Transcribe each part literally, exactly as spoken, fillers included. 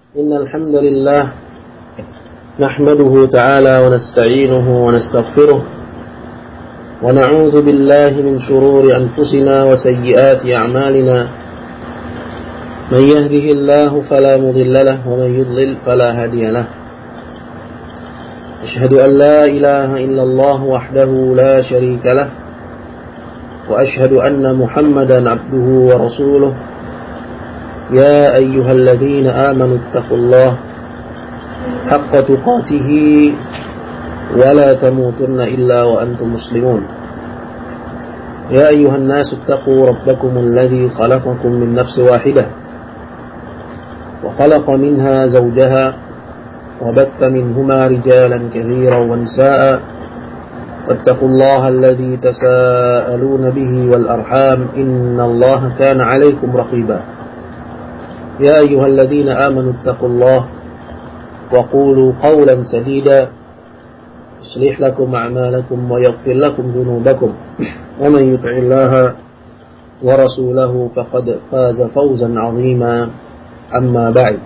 إن الحمد لله نحمده تعالى ونستعينه ونستغفره ونعوذ بالله من شرور أنفسنا وسيئات أعمالنا من يهده الله فلا مضل له ومن يضلل فلا هادي له أشهد أن لا إله إلا الله وحده لا شريك له وأشهد أن محمدا عبده ورسوله يا أيها الذين آمنوا اتقوا الله حق تقاته ولا تموتن إلا وأنتم مسلمون يا أيها الناس اتقوا ربكم الذي خلقكم من نفس واحدة وخلق منها زوجها وبث منهما رجالا كثيرا ونساء واتقوا الله الذي تساءلون به والأرحام إن الله كان عليكم رقيبا يا أيها الذين آمنوا اتقوا الله وقولوا قولا سديدا يصلح لكم أعمالكم ويغفر لكم ذنوبكم ومن يطع الله ورسوله فقد فاز فوزا عظيما أما بعد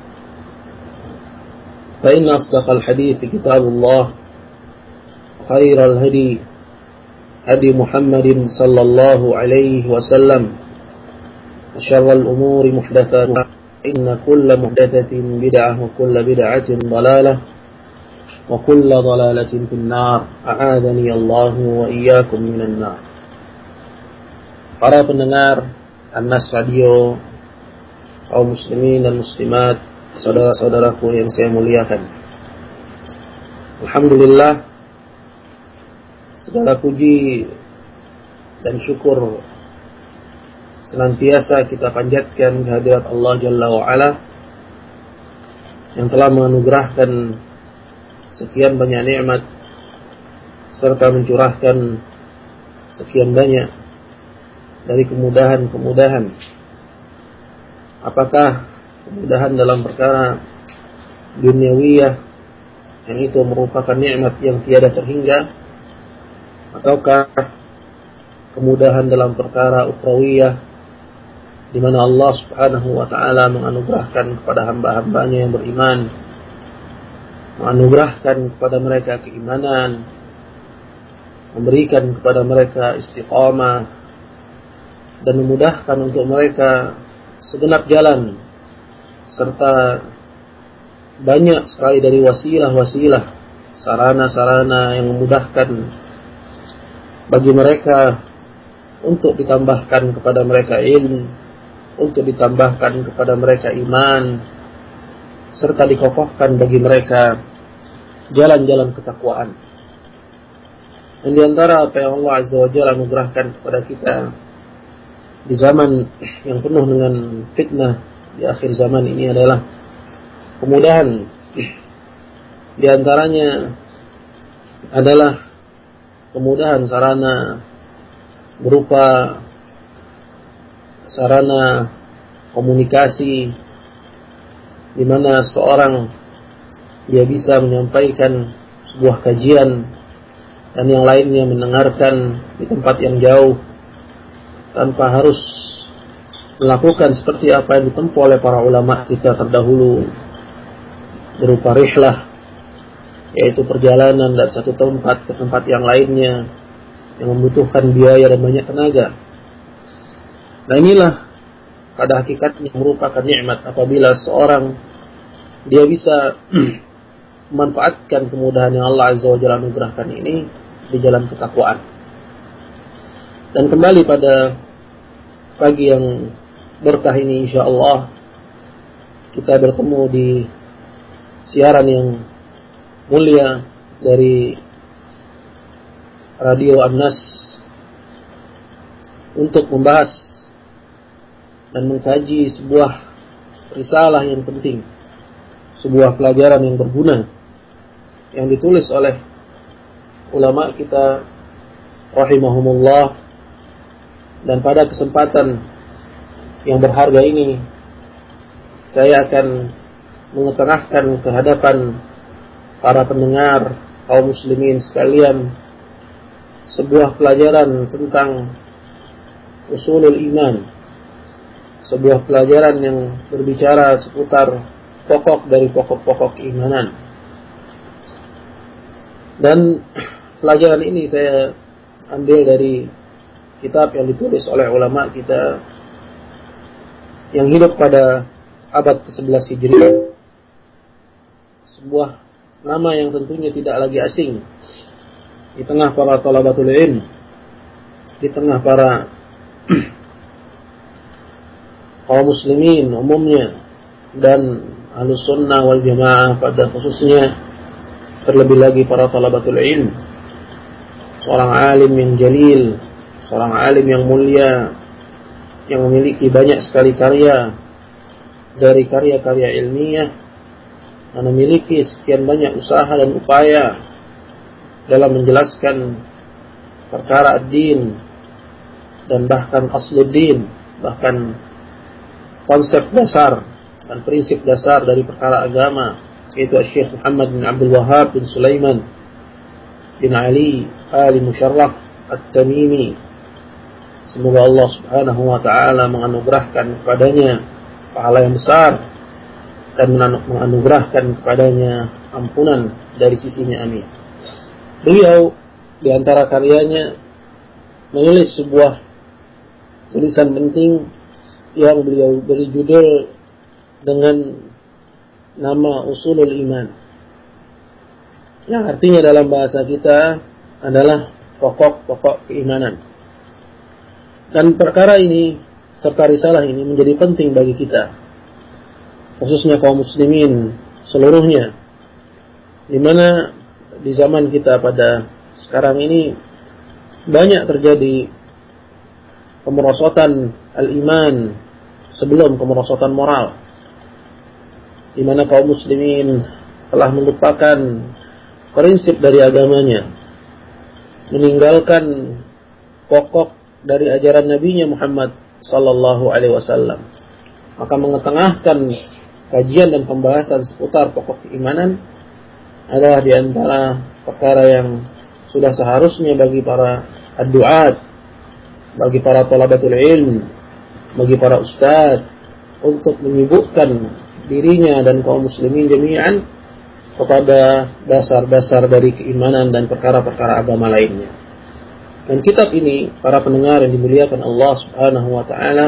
فإن أصدق الحديث كتاب الله خير الهدي هدي محمد صلى الله عليه وسلم وشر الأمور محدثاتها إن كل محدثة بدعة وكل بدعة ضلالة وكل ضلالة في النار أعاذني الله وإياكم من النار. Para pendengar An-Nas Radio, kaum muslimin dan muslimat, saudara-saudaraku yang saya muliakan, alhamdulillah, segala puji dan syukur senantiasa kita panjatkan kehadirat Allah Jalla wa'ala yang telah menganugerahkan sekian banyak nikmat serta mencurahkan sekian banyak dari kemudahan-kemudahan. Apakah kemudahan dalam perkara duniawiyah yang itu merupakan nikmat yang tiada terhingga, ataukah kemudahan dalam perkara ukhrawiyah di mana Allah Subhanahu wa taala menganugerahkan kepada hamba-hambanya yang beriman, menganugerahkan kepada mereka keimanan, memberikan kepada mereka istiqamah dan memudahkan untuk mereka segenap jalan, serta banyak sekali dari wasilah-wasilah, sarana-sarana yang memudahkan bagi mereka untuk ditambahkan kepada mereka ilmu, untuk ditambahkan kepada mereka iman, serta dikokohkan bagi mereka jalan-jalan ketakwaan. Dan di antara apa yang Allah Azza wa Jalla anugerahkan kepada kita di zaman yang penuh dengan fitnah di akhir zaman ini adalah kemudahan. Di antaranya adalah kemudahan sarana berupa sarana komunikasi, di mana seorang dia bisa menyampaikan sebuah kajian dan yang lainnya mendengarkan di tempat yang jauh tanpa harus melakukan seperti apa yang ditempuh oleh para ulama kita terdahulu berupa rihlah, yaitu perjalanan dari satu tempat ke tempat yang lainnya yang membutuhkan biaya dan banyak tenaga. Nah, inilah pada hakikatnya merupakan nikmat apabila seorang dia bisa memanfaatkan kemudahan yang Allah Azza wa Jalla anugerahkan ini di jalan ketakwaan. Dan kembali pada pagi yang berkah ini, insyaallah kita bertemu di siaran yang mulia dari Radio An-Nas untuk membahas dan mengkaji sebuah risalah yang penting, sebuah pelajaran yang berguna yang ditulis oleh ulama kita rahimahumullah. Dan pada kesempatan yang berharga ini saya akan mengetengahkan ke hadapan para pendengar kaum muslimin sekalian sebuah pelajaran tentang usulul iman, sebuah pelajaran yang berbicara seputar pokok dari pokok-pokok keimanan. Dan pelajaran ini saya ambil dari kitab yang ditulis oleh ulama kita yang hidup pada abad kesebelas Hijriah. Sebuah nama yang tentunya tidak lagi asing di tengah para thalabatul ilm, di tengah para kaum muslimin umumnya dan ahlus sunnah wal jamaah pada khususnya, terlebih lagi para thalabatul ilm. Seorang alim yang jalil, seorang alim yang mulia, yang memiliki banyak sekali karya dari karya-karya ilmiah, dan memiliki sekian banyak usaha dan upaya dalam menjelaskan perkara ad-din dan bahkan asluddin, bahkan konsep dasar dan prinsip dasar dari perkara agama, yaitu Syekh Muhammad bin Abdul Wahhab bin Sulaiman bin Ali Ali Musharraf At-Tamimi. Semoga Allah Subhanahu wa taala menganugerahkan kepadanya pahala yang besar dan menganugerahkan kepadanya ampunan dari sisinya, amin. Beliau di antara karyanya menulis sebuah tulisan penting yang beliau beri judul dengan nama Usulul Iman, yang artinya dalam bahasa kita adalah pokok-pokok keimanan. Dan perkara ini serta risalah ini menjadi penting bagi kita, khususnya kaum muslimin seluruhnya, di mana di zaman kita pada sekarang ini banyak terjadi kemerosotan al-iman sebelum kemerosotan moral, di mana kaum muslimin telah melupakan prinsip dari agamanya, meninggalkan pokok dari ajaran Nabi Muhammad sallallahu alaihi wasallam, maka mengetengahkan kajian dan pembahasan seputar pokok keimanan adalah di antara perkara yang sudah seharusnya bagi para ad-du'at, bagi para thalabatul ilm, bagi para ustadz untuk menyibukkan dirinya dan kaum muslimin jami'an kepada dasar-dasar dari keimanan dan perkara-perkara agama lainnya. Dan kitab ini, para pendengar yang dimuliakan Allah Subhanahu wa taala,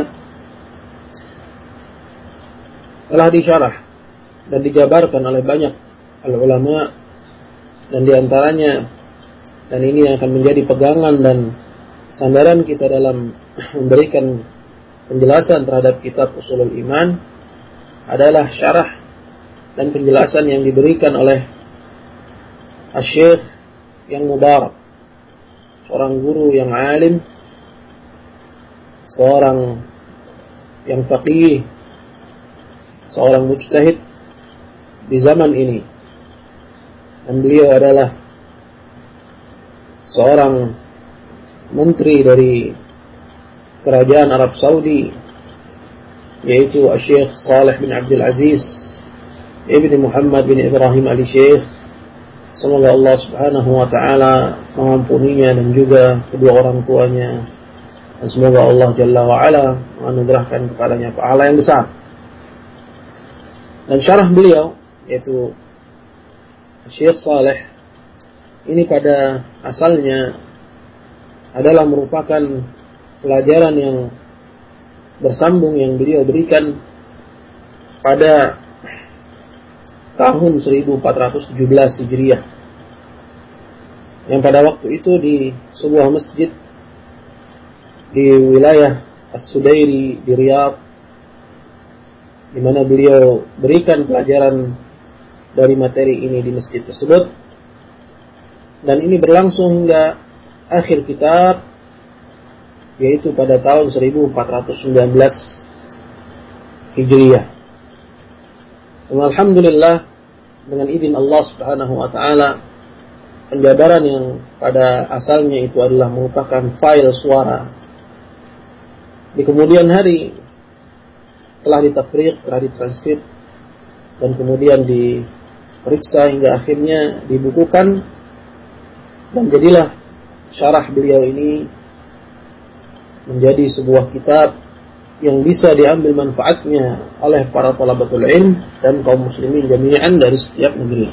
telah disyarah dan dijabarkan oleh banyak al-ulama, dan diantaranya, dan ini yang akan menjadi pegangan dan sandaran kita dalam memberikan penjelasan terhadap kitab Usulul Iman, adalah syarah dan penjelasan yang diberikan oleh Asy-Syaikh yang mubarak, seorang guru yang alim, seorang yang faqih, seorang mujtahid di zaman ini. Dan beliau adalah seorang menteri dari kerajaan Arab Saudi, yaitu Syekh Saleh bin Abdul Aziz Ibn Muhammad bin Ibrahim Ali Syekh. Semoga Allah Subhanahu wa taala mengampuninya dan juga kedua orang tuanya, dan semoga Allah Jalla wa Ala menganugerahkan kepadanya pahala yang besar. Dan syarah beliau, yaitu Syekh Saleh, ini pada asalnya adalah merupakan pelajaran yang bersambung yang beliau berikan pada tahun seribu empat ratus tujuh belas Hijriah, yang pada waktu itu di sebuah masjid di wilayah As-Sudairi di Riyadh, di mana beliau berikan pelajaran dari materi ini di masjid tersebut, dan ini berlangsung hingga akhir kitab, yaitu pada tahun seribu empat ratus sembilan belas Hijriah. Dan alhamdulillah, dengan izin Allah Subhanahu wa taala, penjabaran yang pada asalnya itu adalah merupakan file suara, di kemudian hari telah ditafriq, telah ditranskrip, dan kemudian diperiksa hingga akhirnya dibukukan, dan jadilah syarah beliau ini menjadi sebuah kitab yang bisa diambil manfaatnya oleh para thalabatul ilm dan kaum muslimin jami'an dari setiap negeri.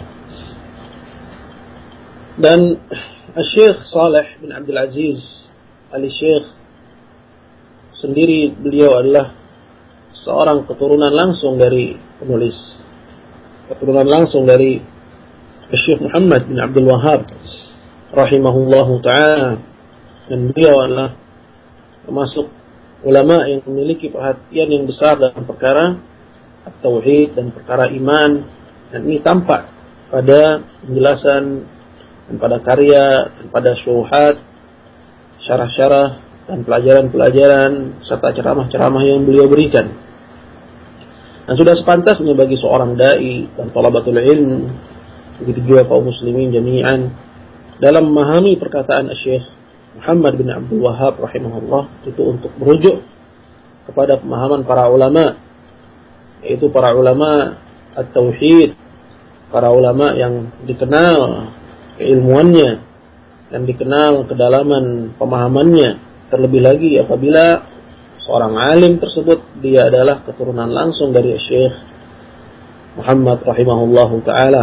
Dan Syekh Saleh bin Abdul Aziz Al-Syekh sendiri, beliau adalah seorang keturunan langsung dari penulis, keturunan langsung dari Syekh Muhammad bin Abdul Wahhab rahimahullahu ta'ala, dan beliau adalah termasuk ulama yang memiliki perhatian yang besar dalam perkara tauhid dan perkara iman, dan ini tampak pada penjelasan dan pada karya dan pada syuruhat, syarah-syarah dan pelajaran-pelajaran serta ceramah-ceramah yang beliau berikan. Dan sudah sepantasnya bagi seorang dai dan thalabatul ilm, begitu juga kaum muslimin jami'an, dalam memahami perkataan Syekh Muhammad bin Abdul Wahhab rahimahullah itu untuk merujuk kepada pemahaman para ulama, yaitu para ulama at-tauhid, para ulama yang dikenal keilmuannya dan dikenal kedalaman pemahamannya, terlebih lagi apabila seorang alim tersebut dia adalah keturunan langsung dari Syekh Muhammad rahimahullahu ta'ala.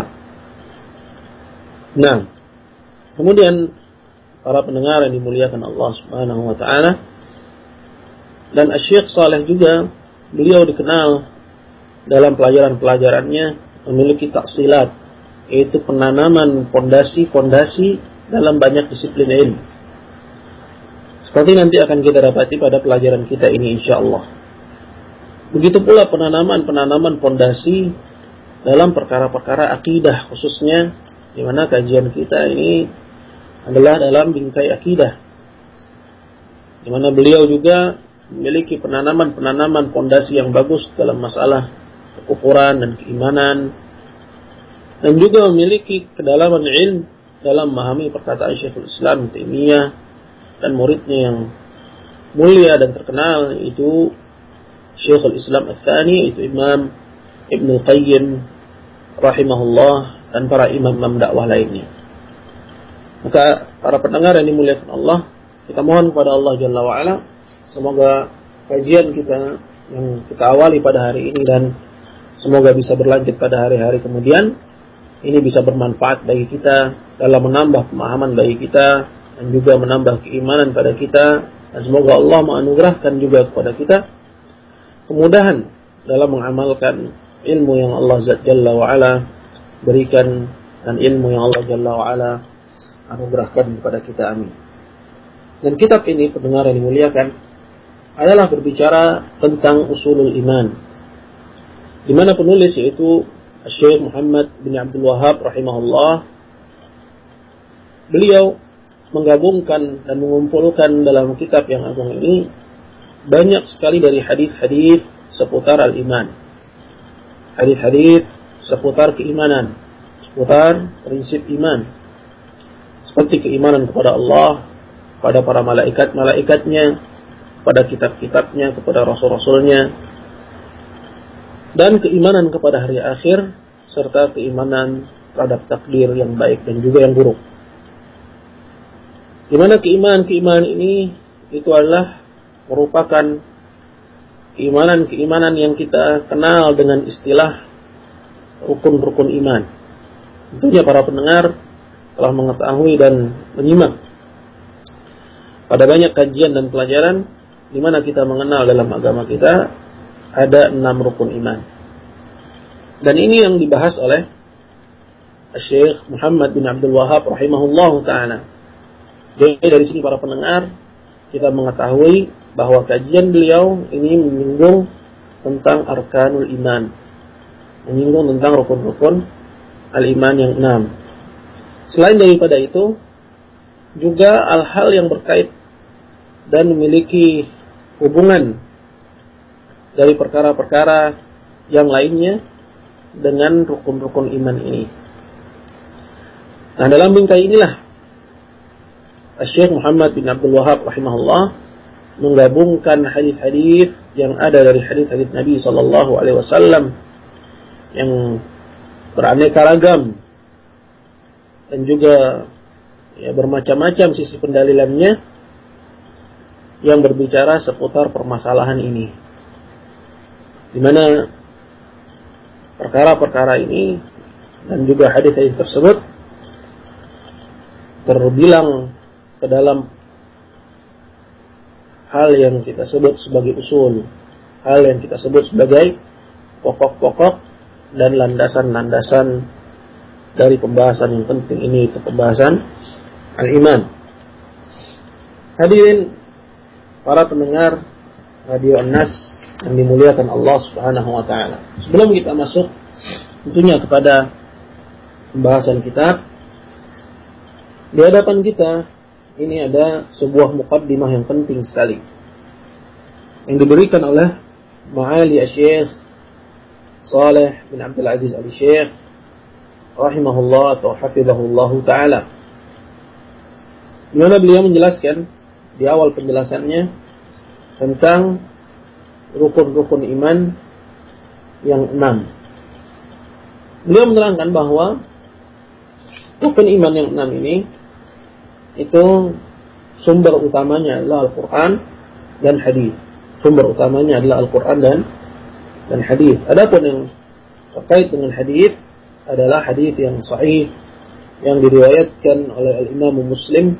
Nah, kemudian para pendengar yang dimuliakan Allah Subhanahu wa ta'ala, dan Syekh Saleh juga, beliau dikenal dalam pelajaran-pelajarannya memiliki taksilat, yaitu penanaman fondasi-fondasi dalam banyak disiplin ilmu. Seperti nanti akan kita dapati pada pelajaran kita ini insyaallah. Begitu pula penanaman-penanaman fondasi dalam perkara-perkara akidah, khususnya di mana kajian kita ini adalah dalam bingkai akidah, di mana beliau juga memiliki penanaman-penanaman fondasi yang bagus dalam masalah kekufuran dan keimanan, dan juga memiliki kedalaman ilmu dalam memahami perkataan Syekhul Islam Taimiyah dan muridnya yang mulia dan terkenal, yaitu Syekhul Islam Ats-Tsani, yaitu Imam Ibnu Qayyim rahimahullah, dan para imam-imam dakwah lainnya. Maka para pendengar yang dimuliakan Allah, kita mohon kepada Allah Jalla wa'ala, semoga kajian kita yang kita awali pada hari ini dan semoga bisa berlanjut pada hari-hari kemudian, ini bisa bermanfaat bagi kita dalam menambah pemahaman bagi kita dan juga menambah keimanan pada kita, dan semoga Allah menganugerahkan juga kepada kita kemudahan dalam mengamalkan ilmu yang Allah Jalla wa'ala berikan dan ilmu yang Allah Jalla wa'ala anugerahkan kepada kita, amin. Dan kitab ini, pendengar yang dimuliakan, adalah berbicara tentang usulul iman, di mana penulis yaitu Syekh Muhammad bin Abdul Wahhab rahimahullah, beliau menggabungkan dan mengumpulkan dalam kitab yang agung ini banyak sekali dari hadis-hadis seputar al-iman, hadis-hadis seputar keimanan, seputar prinsip iman, seperti keimanan kepada Allah, pada para malaikat-malaikatnya, pada kitab-kitabnya, kepada rasul-rasulnya, dan keimanan kepada hari akhir, serta keimanan terhadap takdir yang baik dan juga yang buruk. Di mana keimanan-keimanan ini itu adalah merupakan keimanan-keimanan yang kita kenal dengan istilah rukun-rukun iman. Tentunya para pendengar telah mengetahui dan menyimak pada banyak kajian dan pelajaran di mana kita mengenal dalam agama kita ada enam rukun iman. Dan ini yang dibahas oleh Syekh Muhammad bin Abdul Wahhab rahimahullahu ta'ala. Jadi dari sini para pendengar, kita mengetahui bahwa kajian beliau ini menyinggung tentang arkanul iman, menyinggung tentang rukun-rukun al-iman yang enam. Selain daripada itu, juga hal-hal yang berkait dan memiliki hubungan dari perkara-perkara yang lainnya dengan rukun-rukun iman ini. Nah, dalam bingkai inilah Syekh Muhammad bin Abdul Wahhab rahimahullah menggabungkan hadis-hadis yang ada dari hadis-hadis Nabi sallallahu alaihi wasallam yang beraneka ragam dan juga ya, bermacam-macam sisi pendalilannya yang berbicara seputar permasalahan ini. di mana perkara-perkara ini dan juga hadis-hadis tersebut terbilang ke dalam hal yang kita sebut sebagai usul, hal yang kita sebut sebagai pokok-pokok dan landasan-landasan dari pembahasan yang penting ini, itu pembahasan al-iman. Hadirin para pendengar Radio An-Nas yang dimuliakan Allah Subhanahu wa taala. Sebelum kita masuk tentunya kepada pembahasan kitab, di hadapan kita ini ada sebuah muqaddimah yang penting sekali yang diberikan oleh Ma'ali Syekh Saleh bin Abdul Aziz Al-Syekh rahimahullah atau hafizahullah taala. Di mana beliau menjelaskan di awal penjelasannya tentang rukun-rukun iman yang enam. Beliau menerangkan bahwa rukun iman yang enam ini itu sumber utamanya adalah Al-Quran dan hadis. Sumber utamanya adalah Al-Quran dan dan hadis. Adapun yang terkait dengan hadis adalah hadis yang sahih yang diriwayatkan oleh Al-Imam Muslim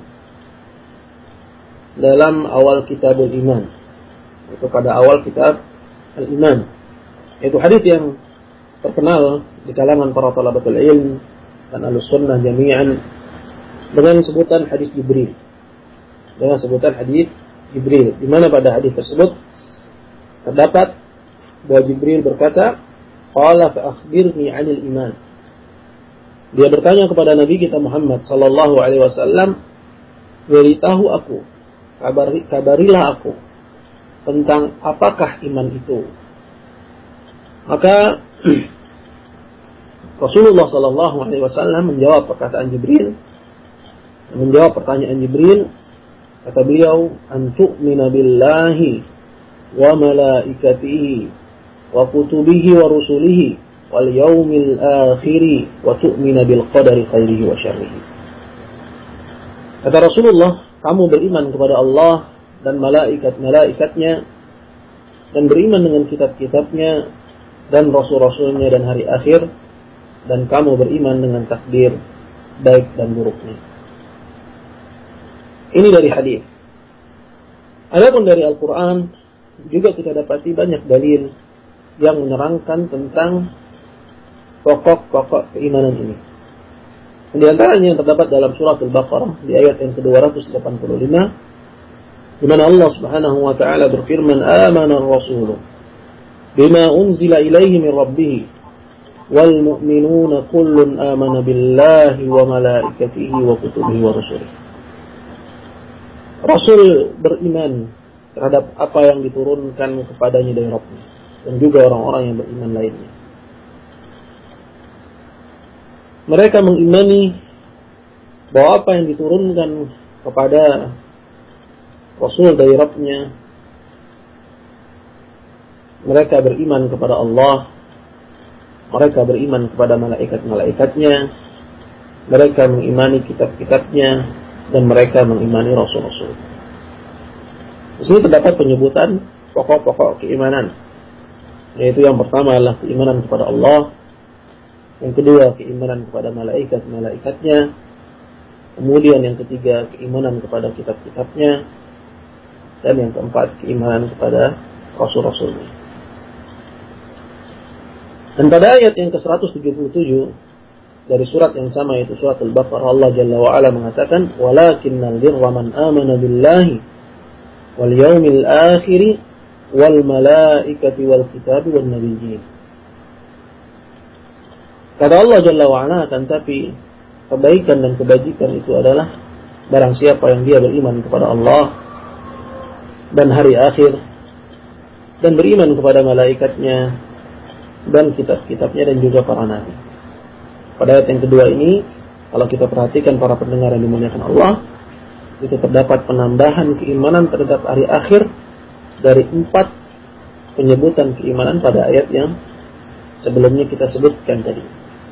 dalam awal Kitabul Iman. Itu pada awal kitab Al-Iman. Itu hadis yang terkenal di kalangan para talabatul ilm dan Ahlus-Sunnah jami'an dengan sebutan hadis Jibril. Dengan sebutan hadis Jibril, di mana pada hadis tersebut terdapat bahwa Jibril berkata, "Qala fa akhbirni 'anil iman." Dia bertanya kepada Nabi kita Muhammad sallallahu alaihi wasallam, "Beritahu aku, kabari, kabarilah aku tentang apakah iman itu?" Maka Rasulullah sallallahu alaihi wasallam menjawab perkataan Jibril, menjawab pertanyaan Jibril, kata beliau, "An tu'mina billahi wa malaikatihi wa kutubihi wa rusulihi wal yaumil akhiri wa tu'mina bil qadari khairihi wa syarrihi." Kata Rasulullah, kamu beriman kepada Allah dan malaikat-malaikatnya dan beriman dengan kitab-kitabnya dan rasul-rasulnya dan hari akhir, dan kamu beriman dengan takdir baik dan buruknya. Ini dari hadis. Adapun dari Al-Quran juga kita dapati banyak dalil yang menerangkan tentang pokok-pokok keimanan ini. Di antaranya yang terdapat dalam surat Al-Baqarah di ayat yang ke dua ratus delapan puluh lima, di mana Allah Subhanahu wa taala berfirman, "Amana ar-rasulu bima unzila ilaihi min rabbih wal mu'minuna kullun amana billahi wa malaikatihi wa kutubihi wa rusulihi." Rasul beriman terhadap apa yang diturunkan kepadanya dari Rabb-Nya, dan juga orang-orang yang beriman lainnya. Mereka mengimani bahwa apa yang diturunkan kepada Rasul dari Rabb-Nya, mereka beriman kepada Allah, mereka beriman kepada malaikat-malaikatnya, mereka mengimani kitab-kitabnya, dan mereka mengimani Rasul-Rasul. Di sini terdapat penyebutan pokok-pokok keimanan, yaitu yang pertama adalah keimanan kepada Allah, yang kedua keimanan kepada malaikat-malaikatnya, kemudian yang ketiga keimanan kepada kitab-kitabnya, dan yang keempat keimanan kepada Rasul-Rasulnya. Dan pada ayat yang ke seratus tujuh puluh tujuh dari surat yang sama, yaitu surat Al-Baqarah, Allah Jalla wa'ala mengatakan, "Walakinnal birra man amana billahi wal yaumil akhiri wal malaikati wal kitabi wal nabiyyin." Kata Allah Jalla wa'ala, akan tapi kebaikan dan kebajikan itu adalah barang siapa yang dia beriman kepada Allah dan hari akhir, dan beriman kepada malaikatnya dan kitab-kitabnya dan juga para nabi. Pada ayat yang kedua ini, kalau kita perhatikan para pendengar yang dimuliakan Allah, itu terdapat penambahan keimanan terhadap hari akhir dari empat penyebutan keimanan pada ayat yang sebelumnya kita sebutkan tadi.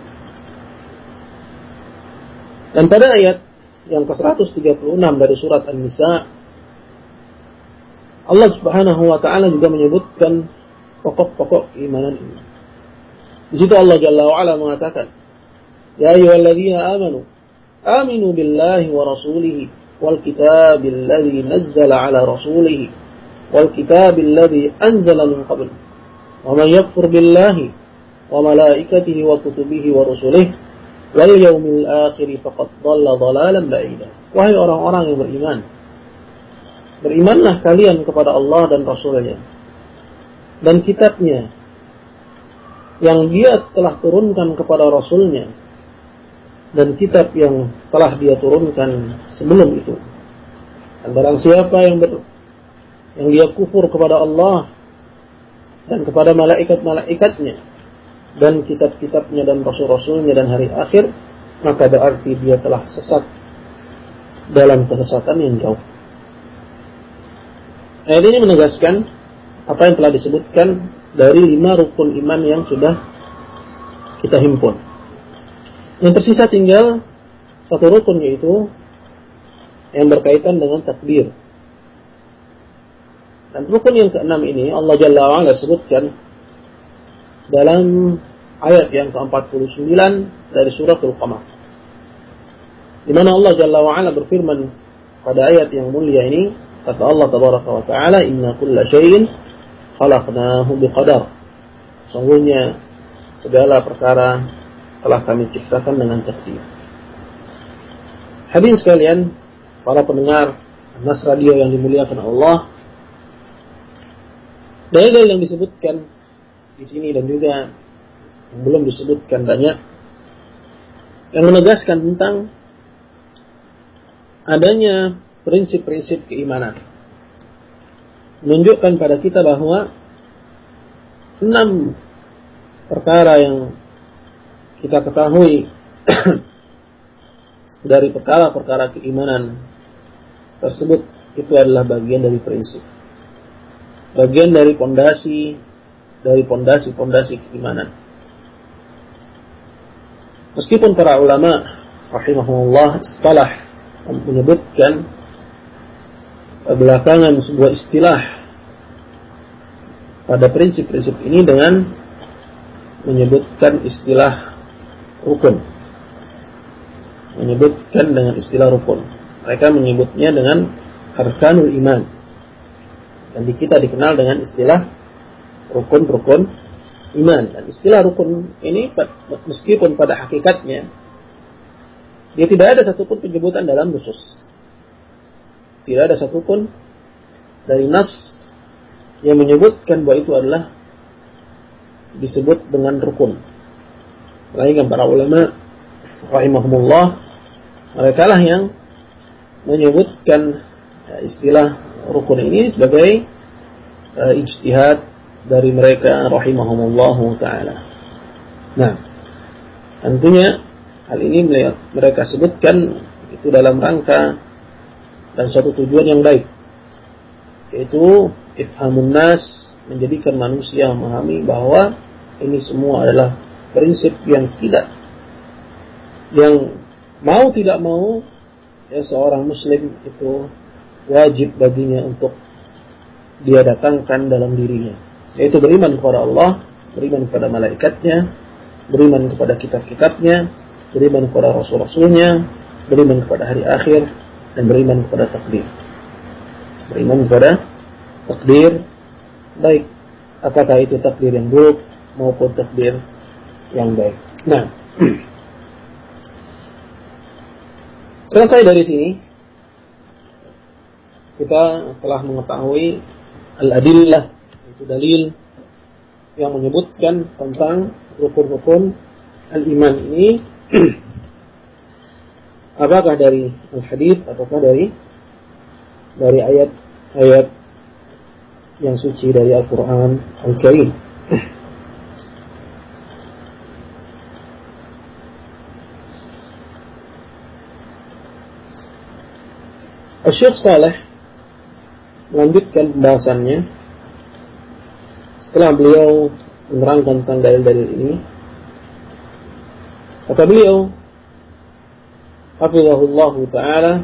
Dan pada ayat yang ke seratus tiga puluh enam dari surat An-Nisa, Allah Subhanahu wa taala juga menyebutkan pokok-pokok keimanan ini. Di situ Allah Jalla wa Ala mengatakan, "Ya ayyuhalladzina amanu, aminu billahi wa rasulihi wal kitabil ladzi nazzala ala rasulihi wal kitabil ladzi anzala min qabl. Wa man yakfur billahi wa malaikatihi wa kutubihi wa rusulihi wal yawmil akhir faqad dhalla dhalalan ba'ida." Wahai orang-orang yang beriman, berimanlah kalian kepada Allah dan Rasul-Nya dan kitabnya yang Dia telah turunkan kepada Rasul-Nya dan kitab yang telah Dia turunkan sebelum itu. Dan barang siapa yang ber, yang dia kufur kepada Allah dan kepada malaikat-malaikatnya dan kitab-kitabnya dan rasul-rasulnya dan hari akhir, maka berarti dia telah sesat dalam kesesatan yang jauh. Ayat ini menegaskan apa yang telah disebutkan dari lima rukun iman yang sudah kita himpun. Yang tersisa tinggal satu rukun, yaitu yang berkaitan dengan takdir. Dan rukun yang keenam ini Allah Jalla wa Ala sebutkan dalam ayat yang ke empat puluh sembilan dari suratul Qamar, di mana Allah Jalla wa Ala berfirman pada ayat yang mulia ini, kata Allah Tabaraka wa Ta'ala, "Inna kulla syai'in khalaqnahu biqadar." Sungguhnya segala perkara telah kami ciptakan dengan takdir. Hadirin sekalian, para pendengar Mas Radio yang dimuliakan Allah, dalil yang disebutkan di sini dan juga yang belum disebutkan banyak yang menegaskan tentang adanya prinsip-prinsip keimanan, menunjukkan pada kita bahwa enam perkara yang kita ketahui dari perkara-perkara keimanan tersebut itu adalah bagian dari prinsip, bagian dari pondasi dari pondasi-pondasi keimanan. Meskipun para ulama rahimahumullah istilah menyebutkan belakangan sebuah istilah pada prinsip-prinsip ini dengan menyebutkan istilah rukun, menyebutkan dengan istilah rukun. Mereka menyebutnya dengan arkanul iman, dan di kita dikenal dengan istilah rukun-rukun iman. Dan istilah rukun ini meskipun pada hakikatnya dia tidak ada satupun penyebutan dalam nusus, tidak ada satupun dari nas yang menyebutkan bahwa itu adalah disebut dengan rukun. Melainkan para ulama rahimahumullah, mereka lah yang menyebutkan istilah rukun ini sebagai uh, ijtihad dari mereka rahimahumullahu ta'ala. Nah, tentunya hal ini mereka sebutkan itu dalam rangka dan suatu tujuan yang baik, yaitu ifhamun nas, menjadikan manusia memahami bahwa ini semua adalah prinsip yang tidak, yang mau tidak mau ya, seorang muslim itu wajib baginya untuk dia datangkan dalam dirinya, yaitu beriman kepada Allah, beriman kepada malaikatnya, beriman kepada kitab-kitabnya, beriman kepada rasul-rasulnya, beriman kepada hari akhir, dan beriman kepada takdir. Beriman kepada takdir, baik apakah itu takdir yang buruk maupun takdir yang baik. Nah, selesai dari sini, kita telah mengetahui al-adillah, itu dalil yang menyebutkan tentang rukun-rukun al-iman ini, apakah dari al-hadis ataukah dari dari ayat-ayat yang suci dari Al-Quran Al-Karim. Syekh Saleh melanjutkan pembahasannya setelah beliau menerangkan tentang dalil-dalil ini. Kata beliau, hafizahullah ta'ala,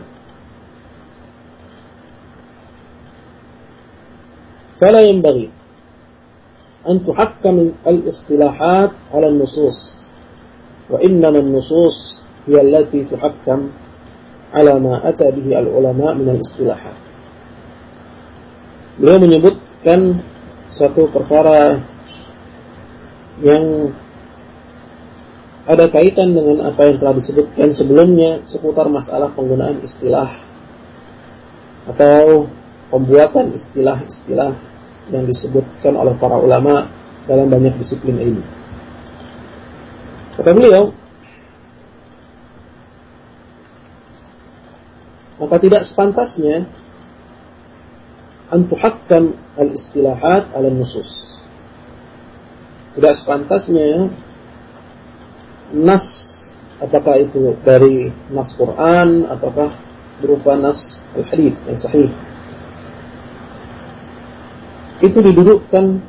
فلا ينبغي an tuhakkam al-istilahat 'ala an-nusus wa innama an-nusus hiya allati tuhakkam 'ala ma ata bihi al-ulama min al-istilahat. Beliau menyebutkan satu perkara yang ada kaitan dengan apa yang telah disebutkan sebelumnya seputar masalah penggunaan istilah atau pembuatan istilah-istilah yang disebutkan oleh para ulama dalam banyak disiplin ilmu. Kata beliau, maka tidak sepantasnya an tuhakkam al-istilahat 'ala nusus. Tidak sepantasnya nas, apakah itu dari nas Quran ataukah berupa nas al-hadits yang sahih, itu didudukkan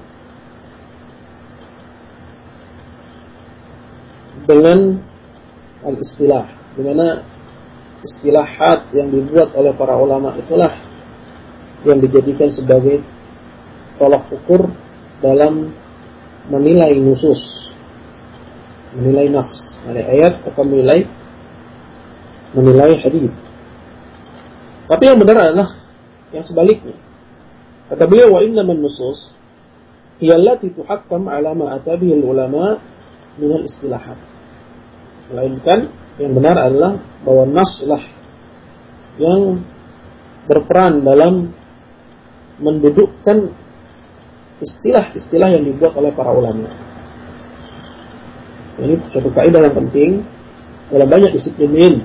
dengan al-istilah, di mana istilahat yang dibuat oleh para ulama itulah yang dijadikan sebagai tolak ukur dalam menilai nusus, menilai nas, menilai ayat atau menilai menilai hadis. Tapi yang benar adalah yang sebaliknya. Kata beliau, wa innaman nusus hiya allati tuhakkam 'ala ma ata bihi al-ulama min al-istilahat. Melainkan yang benar adalah bahwa naslah yang berperan dalam mendudukkan istilah-istilah yang dibuat oleh para ulama. Ini suatu kaidah yang penting dalam banyak disiplin ilmu.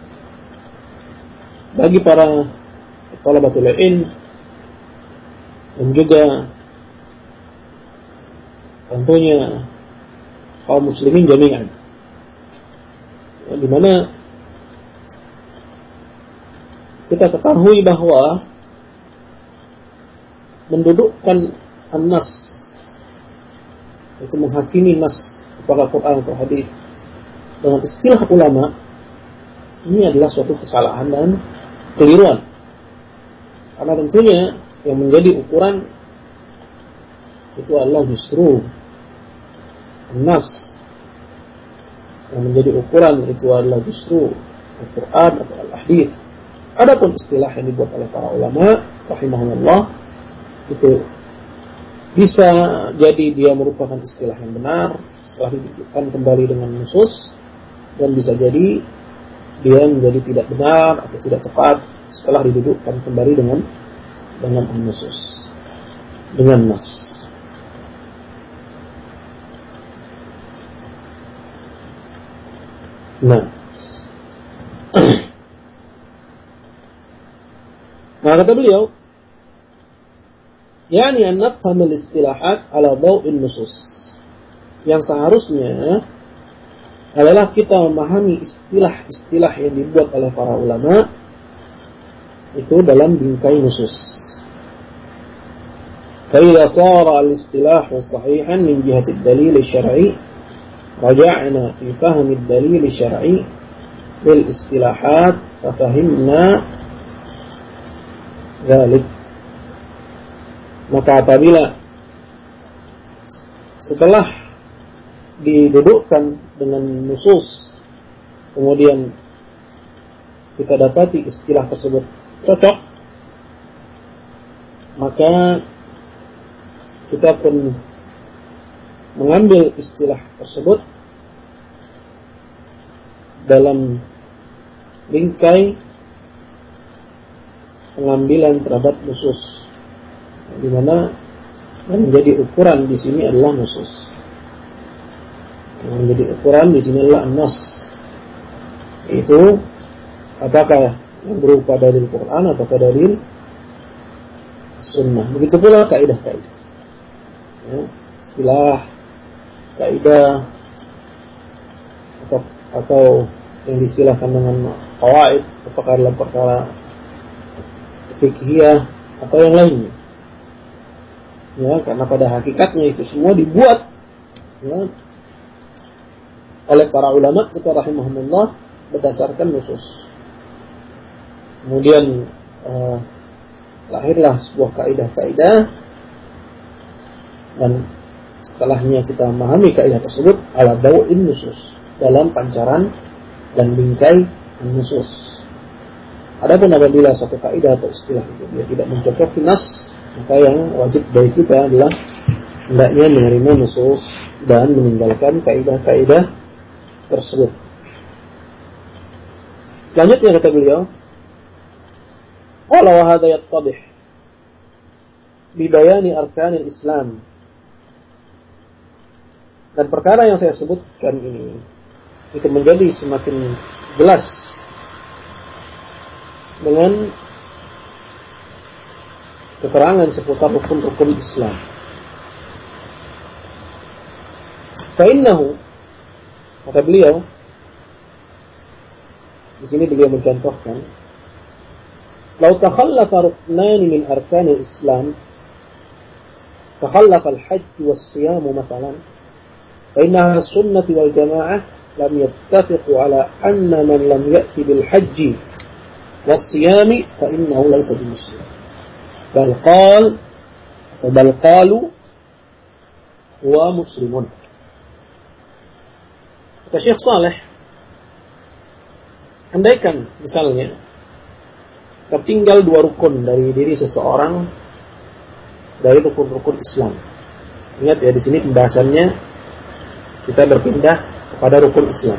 Bagi para thalabatul ilm dan juga tentunya kaum muslimin jami'an, ya, di mana kita ketahui bahwa mendudukkan an-nas, itu menghakimi nas apakah Quran atau hadis dengan istilah ulama, ini adalah suatu kesalahan dan keliruan. Karena tentunya yang menjadi ukuran itu adalah justru nas, yang menjadi ukuran itu adalah justru Al-Quran atau Al-Hadith. Adapun istilah yang dibuat oleh para ulama rahimahumullah itu bisa jadi dia merupakan istilah yang benar setelah didudukkan kembali dengan nusus, dan bisa jadi dia menjadi tidak benar atau tidak tepat setelah didudukkan kembali dengan dengan nusus, dengan nas. Nah, nah kata beliau, yani an nafham al-istilahat ala dhaw'in nusus. Yang seharusnya adalah kita memahami istilah-istilah yang dibuat oleh para ulama itu dalam bingkai nusus. Fa idza sara al-istilahu sahihan min jihati ad-dalil asy-syar'i raja'na fi fahmi ad-dalil asy-syar'i lil istilahat fa fahimna dzalik. Maka apabila setelah didudukkan dengan nusus kemudian kita dapati istilah tersebut cocok, maka kita pun mengambil istilah tersebut dalam bingkai pengambilan terhadap nusus, di mana yang menjadi ukuran di sini adalah nusus. Yang menjadi ukuran di sini adalah nas. Itu apakah yang berupa dalil Quran atau dalil sunnah. Begitu pula kaidah-kaidah. Ya, istilah, kaidah atau, atau yang diistilahkan dengan qawaid, apakah dalam perkara fiqhiyah atau yang lainnya. Ya, karena pada hakikatnya itu semua dibuat ya, oleh para ulama kita rahimahumullah berdasarkan nusus. Kemudian eh, lahirlah sebuah kaidah-kaidah dan setelahnya kita memahami kaidah tersebut ala daw'in nusus, dalam pancaran dan bingkai nusus. Adapun apabila satu kaidah atau istilah itu dia tidak mencocoki nas, maka yang wajib bagi kita adalah hendaknya menerima nusus dan meninggalkan kaidah-kaidah tersebut. Selanjutnya kata beliau, qala wa hadha yattadih bi bayani arkanil Islam. Dan perkara yang saya sebutkan ini itu menjadi semakin jelas dengan keterangan seputar rukun-rukun Islam. Fa innahu, kata beliau, di sini beliau mencontohkan, "Lau takhallafa ruknan min arkanil Islam, takhallafa al-hajj was-siyam mathalan, fa inna as-sunnah wal jamaah lam yattafiqu ala anna man lam ya'ti bil hajj was-siyam fa innahu laysa bimuslim. Bal qal bal qalu huwa muslimun." Kata Syekh Saleh, andaikan misalnya tertinggal dua rukun dari diri seseorang dari rukun-rukun Islam. Ingat ya, di sini pembahasannya kita berpindah kepada rukun Islam.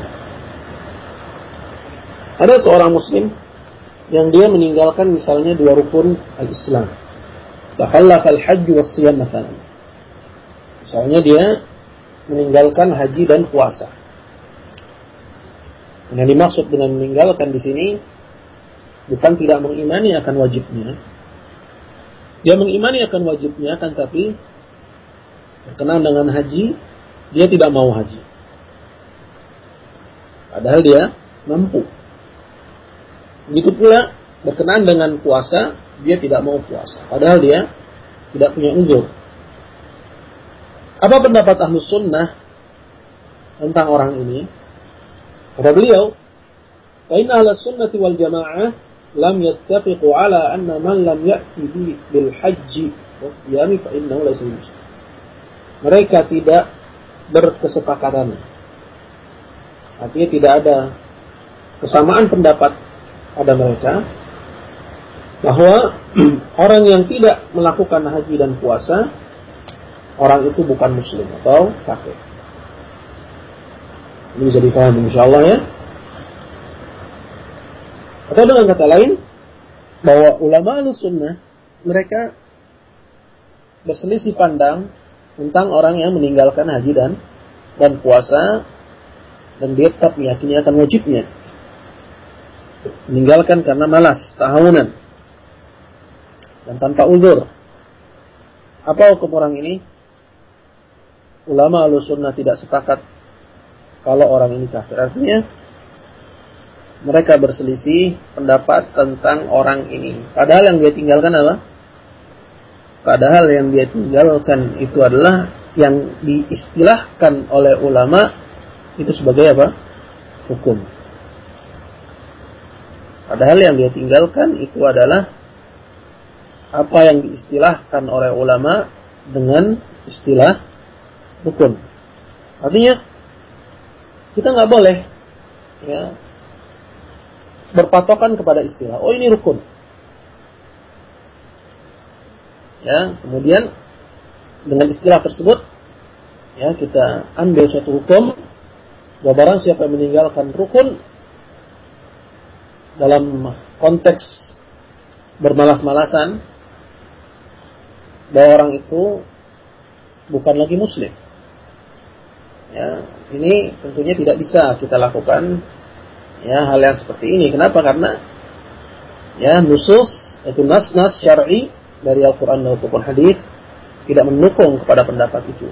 Ada seorang muslim yang dia meninggalkan misalnya dua rukun al-Islam. Takhallafa al-hajj was-siyam mathalan. Misalnya dia meninggalkan haji dan puasa. Yang dimaksud dengan meninggalkan di sini bukan tidak mengimani akan wajibnya. Dia mengimani akan wajibnya, akan tapi berkenaan dengan haji, dia tidak mau haji. Padahal dia mampu. Begitu pula berkenaan dengan puasa, dia tidak mau puasa. Padahal dia tidak punya uzur. Apa pendapat Ahlus Sunnah tentang orang ini? Kata beliau, "Fa inna Ahlus Sunnah wal Jamaah lam yattafiqu ala anna man lam ya'ti bil hajj was siyam fa innahu laysa muslim." Mereka tidak berkesepakatan. Artinya tidak ada kesamaan pendapat pada mereka bahwa orang yang tidak melakukan haji dan puasa, orang itu bukan muslim atau kafir. Ini bisa dipahami insyaallah ya. Atau dengan kata lain, bahwa ulama Ahlussunnah mereka berselisih pandang tentang orang yang meninggalkan haji dan dan puasa, dan dia tetap meyakini akan wajibnya. Meninggalkan karena malas, tahunan, dan tanpa uzur. Apa hukum orang ini? Ulama Ahlussunnah tidak sepakat kalau orang ini kafir. Artinya mereka berselisih pendapat tentang orang ini. Padahal yang dia tinggalkan apa? Padahal yang dia tinggalkan itu adalah yang diistilahkan oleh ulama itu sebagai apa? Hukum. Padahal yang dia tinggalkan itu adalah apa yang diistilahkan oleh ulama dengan istilah hukum. Artinya kita nggak boleh ya, berpatokan kepada istilah. Oh ini rukun. Ya, kemudian dengan istilah tersebut ya kita ambil suatu hukum bahwa barang siapa yang meninggalkan rukun dalam konteks bermalas-malasan, bahwa orang itu bukan lagi muslim. Ya, ini tentunya tidak bisa kita lakukan ya hal yang seperti ini. Kenapa? Karena ya nusus itu nas-nas syar'i dari Al-Qur'an maupun hadis tidak mendukung kepada pendapat itu.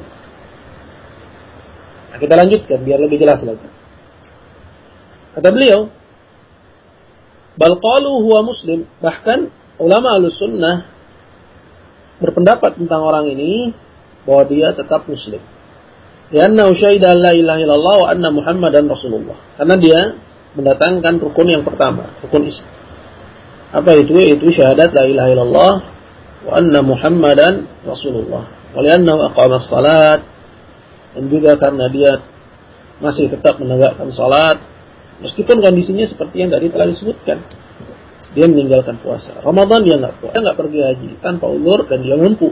Nah, kita lanjutkan biar lebih jelas lagi. Kata beliau, bal qalu huwa muslim, bahkan ulama Ahlussunnah berpendapat tentang orang ini bahwa dia tetap muslim. Karena syahida la ilaha illallah wa anna Muhammadan Rasulullah. Karena dia mendatangkan rukun yang pertama, rukun Islam. Apa itu? Itu syahadat la ilaha illallah wa anna Muhammadan Rasulullah. Wa li'annahu aqama as-salat dan juga karena dia masih tetap menegakkan salat meskipun kondisinya seperti yang tadi telah disebutkan. Dia meninggalkan puasa. Ramadan dia nggak puasa, nggak pergi haji tanpa uzur dan dia mampu.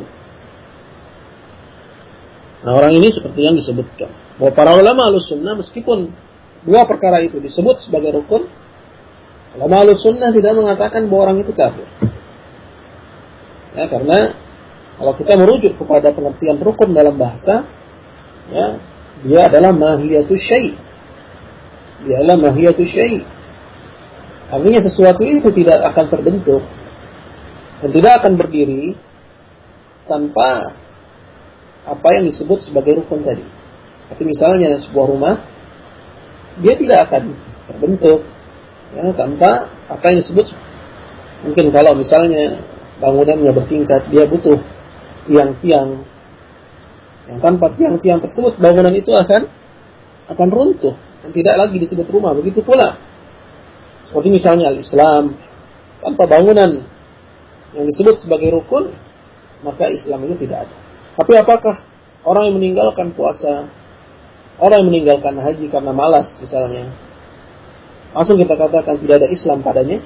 Nah, orang ini seperti yang disebutkan. Bahwa para ulama Ahlussunnah meskipun dua perkara itu disebut sebagai rukun, ulama Ahlussunnah tidak mengatakan bahwa orang itu kafir. Ya, karena kalau kita merujuk kepada pengertian rukun dalam bahasa, ya, dia adalah mahiyatu syai'. Dia adalah mahiyatu syai'. Artinya sesuatu itu tidak akan terbentuk dan tidak akan berdiri tanpa apa yang disebut sebagai rukun tadi. Seperti misalnya sebuah rumah, dia tidak akan terbentuk ya, tanpa apa yang disebut. Mungkin kalau misalnya bangunannya bertingkat, dia butuh tiang-tiang. Yang tanpa tiang-tiang tersebut, bangunan itu akan akan runtuh dan tidak lagi disebut rumah. Begitu pula seperti misalnya al-Islam, tanpa bangunan yang disebut sebagai rukun, maka Islam itu tidak ada. Tapi apakah orang yang meninggalkan puasa, orang yang meninggalkan haji karena malas misalnya, langsung kita katakan tidak ada Islam padanya?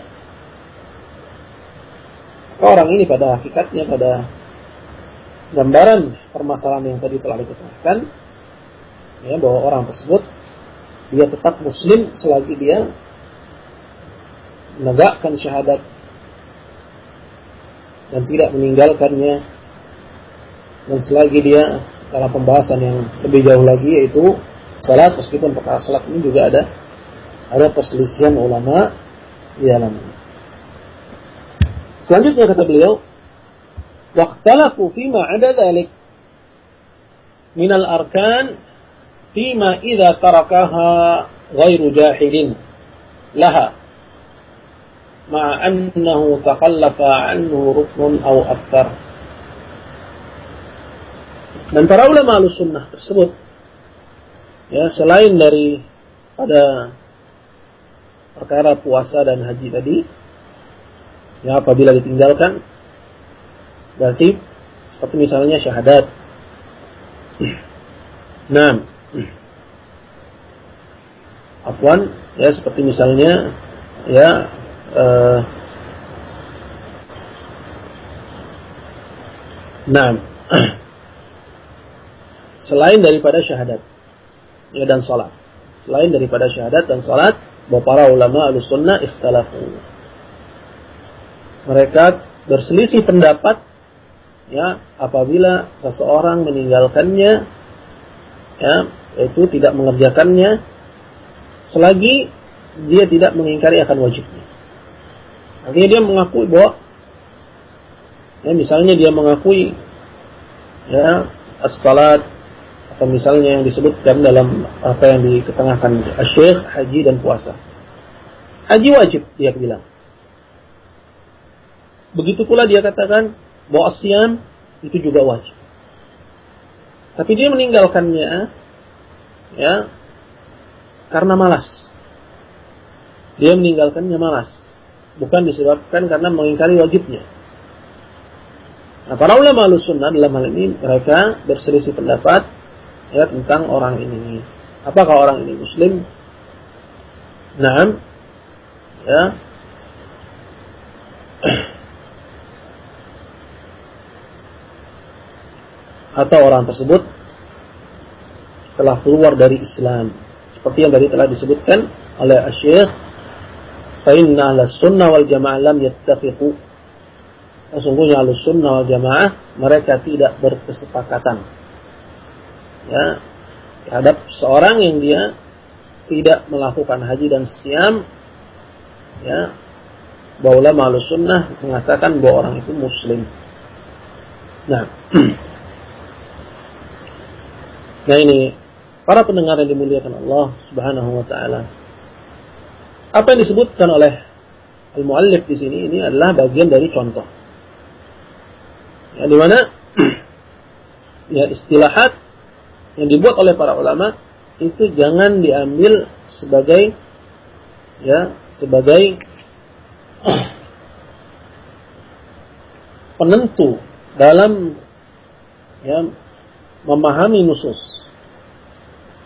Maka orang ini pada hakikatnya, pada gambaran permasalahan yang tadi telah dikatakan, ya, bahwa orang tersebut dia tetap muslim selagi dia menegakkan syahadat dan tidak meninggalkannya, dan selagi dia dalam pembahasan yang lebih jauh lagi yaitu salat, meskipun perkara salat ini juga ada ada perselisihan ulama di dalamnya. Selanjutnya kata beliau, waqtalafu fima ada dzalik minal arkan fima idza tarakaha ghairu jahilin laha ma'a annahu takhallafa anhu ruknun aw akthar. Dan para ulama Ahlussunnah tersebut, ya, selain dari pada perkara puasa dan haji tadi, ya, apabila ditinggalkan, berarti seperti misalnya syahadat. Nah, afwan, ya, seperti misalnya, ya, Uh, nah, selain daripada syahadat, ya, dan salat, selain daripada syahadat dan salat, bahwa para ulama Ahlussunnah ikhtalafu. Mereka berselisih pendapat, ya, apabila seseorang meninggalkannya, ya, itu tidak mengerjakannya selagi dia tidak mengingkari akan wajibnya. Artinya dia mengakui bahwa, ya, misalnya dia mengakui, ya, as-salat, atau misalnya yang disebutkan dalam apa yang diketengahkan asy-syekh, haji dan puasa. Haji wajib, dia bilang. Begitu pula dia katakan bahwa as-siyam itu juga wajib. Tapi dia meninggalkannya, ya, karena malas. Dia meninggalkannya malas, bukan disebabkan karena mengingkari wajibnya. Nah, para ulama Ahlussunnah dalam hal ini mereka berselisih pendapat, ya, tentang orang ini. Apakah orang ini muslim? Naam, ya. Atau orang tersebut telah keluar dari Islam, seperti yang tadi telah disebutkan oleh Asy-Syaikh, fa inna ahlussunnah wal jamaah lam yattafiqu. Sesungguhnya ahlussunnah wal jamaah mereka tidak berkesepakatan, ya, terhadap seorang yang dia tidak melakukan haji dan siam, ya, bahwa ulama ahlussunnah mengatakan bahwa orang itu muslim. Nah, nah ini para pendengar yang dimuliakan Allah Subhanahu wa taala. Apa yang disebutkan oleh al-muallif di sini ini adalah bagian dari contoh. Ya, di mana ya, istilahat yang dibuat oleh para ulama itu jangan diambil sebagai, ya, sebagai penentu dalam, ya, memahami nusus.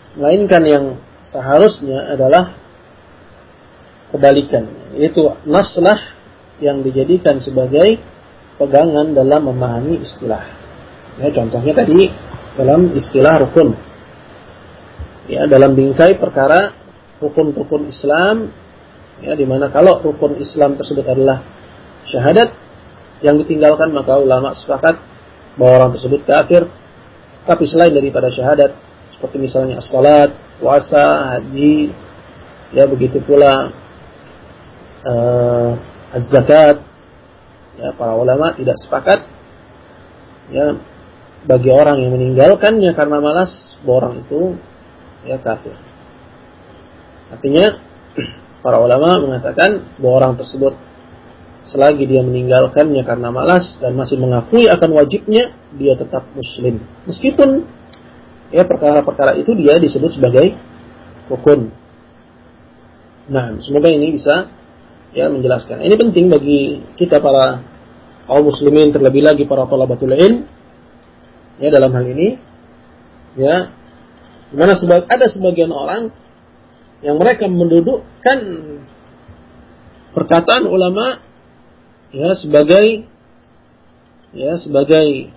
Melainkan yang seharusnya adalah kebalikan, yaitu naslah yang dijadikan sebagai pegangan dalam memahami istilah. Ya, contohnya tadi dalam istilah rukun. Ya, dalam bingkai perkara rukun-rukun Islam, ya, di mana kalau rukun Islam tersebut adalah syahadat, yang ditinggalkan maka ulama sepakat bahwa orang tersebut kafir. Tapi selain daripada syahadat, seperti misalnya as-salat, puasa, haji, ya begitu pula uh, az-zakat, ya para ulama tidak sepakat ya bagi orang yang meninggalkannya karena malas bahwa orang itu ya kafir. Artinya para ulama mengatakan bahwa orang tersebut selagi dia meninggalkannya karena malas dan masih mengakui akan wajibnya, dia tetap muslim. Meskipun ya perkara-perkara itu dia disebut sebagai rukun. Nah, semoga ini bisa ya menjelaskan. Ini penting bagi kita para kaum muslimin, terlebih lagi para thalabatul ilm ya dalam hal ini ya, di mana sebab ada sebagian orang yang mereka mendudukkan perkataan ulama ya sebagai ya sebagai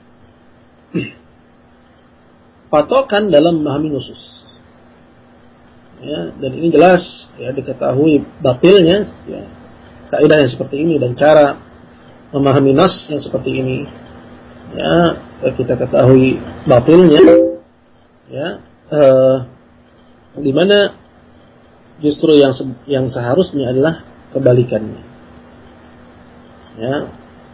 patokan dalam memahami nusus. Ya, dan ini jelas ya diketahui batilnya ya kaidah yang seperti ini dan cara memahami nas yang seperti ini. Ya, kita ketahui batilnya ya eh, di mana justru yang yang seharusnya adalah kebalikannya. Ya,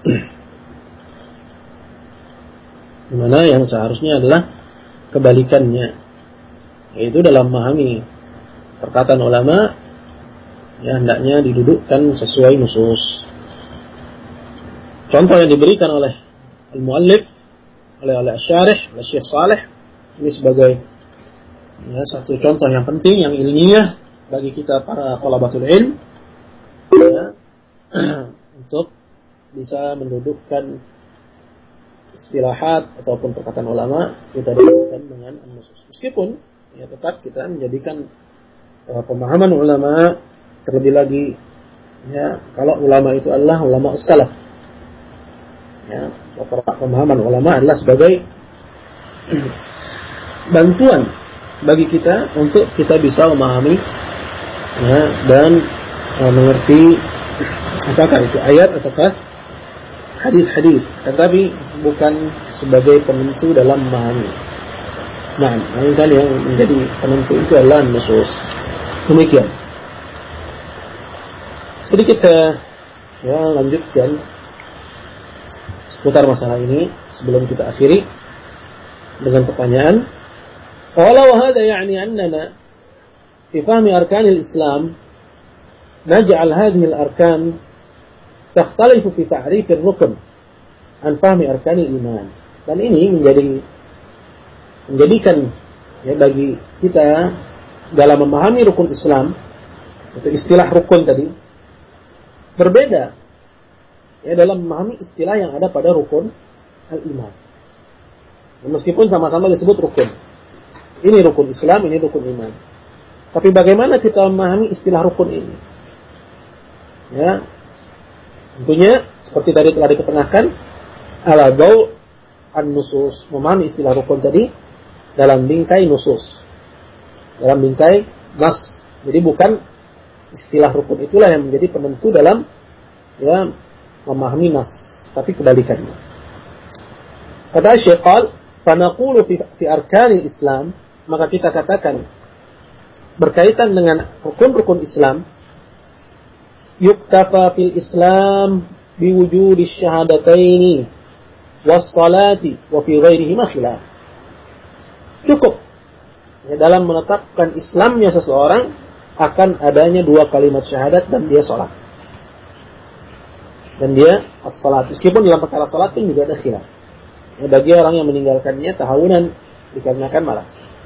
dimana yang seharusnya adalah kebalikannya, yaitu dalam memahami perkataan ulama ya hendaknya didudukkan sesuai nusus. Contoh yang diberikan oleh al-muallif, oleh oleh syarih, oleh Syekh Saleh ini sebagai ya, satu contoh yang penting, yang ilmiah bagi kita para thalabatul ilm ya, untuk bisa mendudukkan istilahat ataupun perkataan ulama kita dudukkan dengan an-nusus. Meskipun ya tetap kita menjadikan uh, pemahaman ulama, terlebih lagi ya kalau ulama itu adalah ulama salaf. Ya, pemahaman ulama adalah sebagai bantuan bagi kita untuk kita bisa memahami ya, dan uh, mengerti apakah itu ayat ataukah hadis-hadis, tetapi bukan sebagai penentu dalam memahami. Nah, melainkan yang menjadi penentu itu adalah nusus. Demikian. Sedikit saya ya, lanjutkan seputar masalah ini sebelum kita akhiri dengan pertanyaan. Qala wa hadha ya'ni annana fi fahmi arkanil Islam naj'al hadhihi al-arkan takhtalifu fi ta'rif ar-rukn an fahmi arkanil iman. Dan ini menjadi menjadikan ya bagi kita dalam memahami rukun Islam, itu istilah rukun tadi berbeda ya dalam memahami istilah yang ada pada rukun al-iman. Meskipun sama-sama disebut rukun. Ini rukun Islam, ini rukun iman. Tapi bagaimana kita memahami istilah rukun ini? Ya, tentunya seperti tadi telah diketengahkan ala daw an-nusus, memahami istilah rukun tadi dalam bingkai nusus, dalam bingkai nas. Jadi bukan istilah rukun itulah yang menjadi penentu dalam ya memahami nas, tapi kebalikannya. Kata Syekh qal fa naqulu fi, fi arkanil Islam, maka kita katakan berkaitan dengan rukun-rukun Islam, yuktafa fil Islam biwujudi syahadataini wassalati wa fi ghairihima khilaf. Cukup ya, dalam menetapkan Islamnya seseorang akan adanya dua kalimat syahadat dan dia sholat. Dan dia as-salat. Meskipun dalam perkara sholat pun juga ada khilaf. Ya, bagi orang yang meninggalkannya tahawunan dikarenakan malas.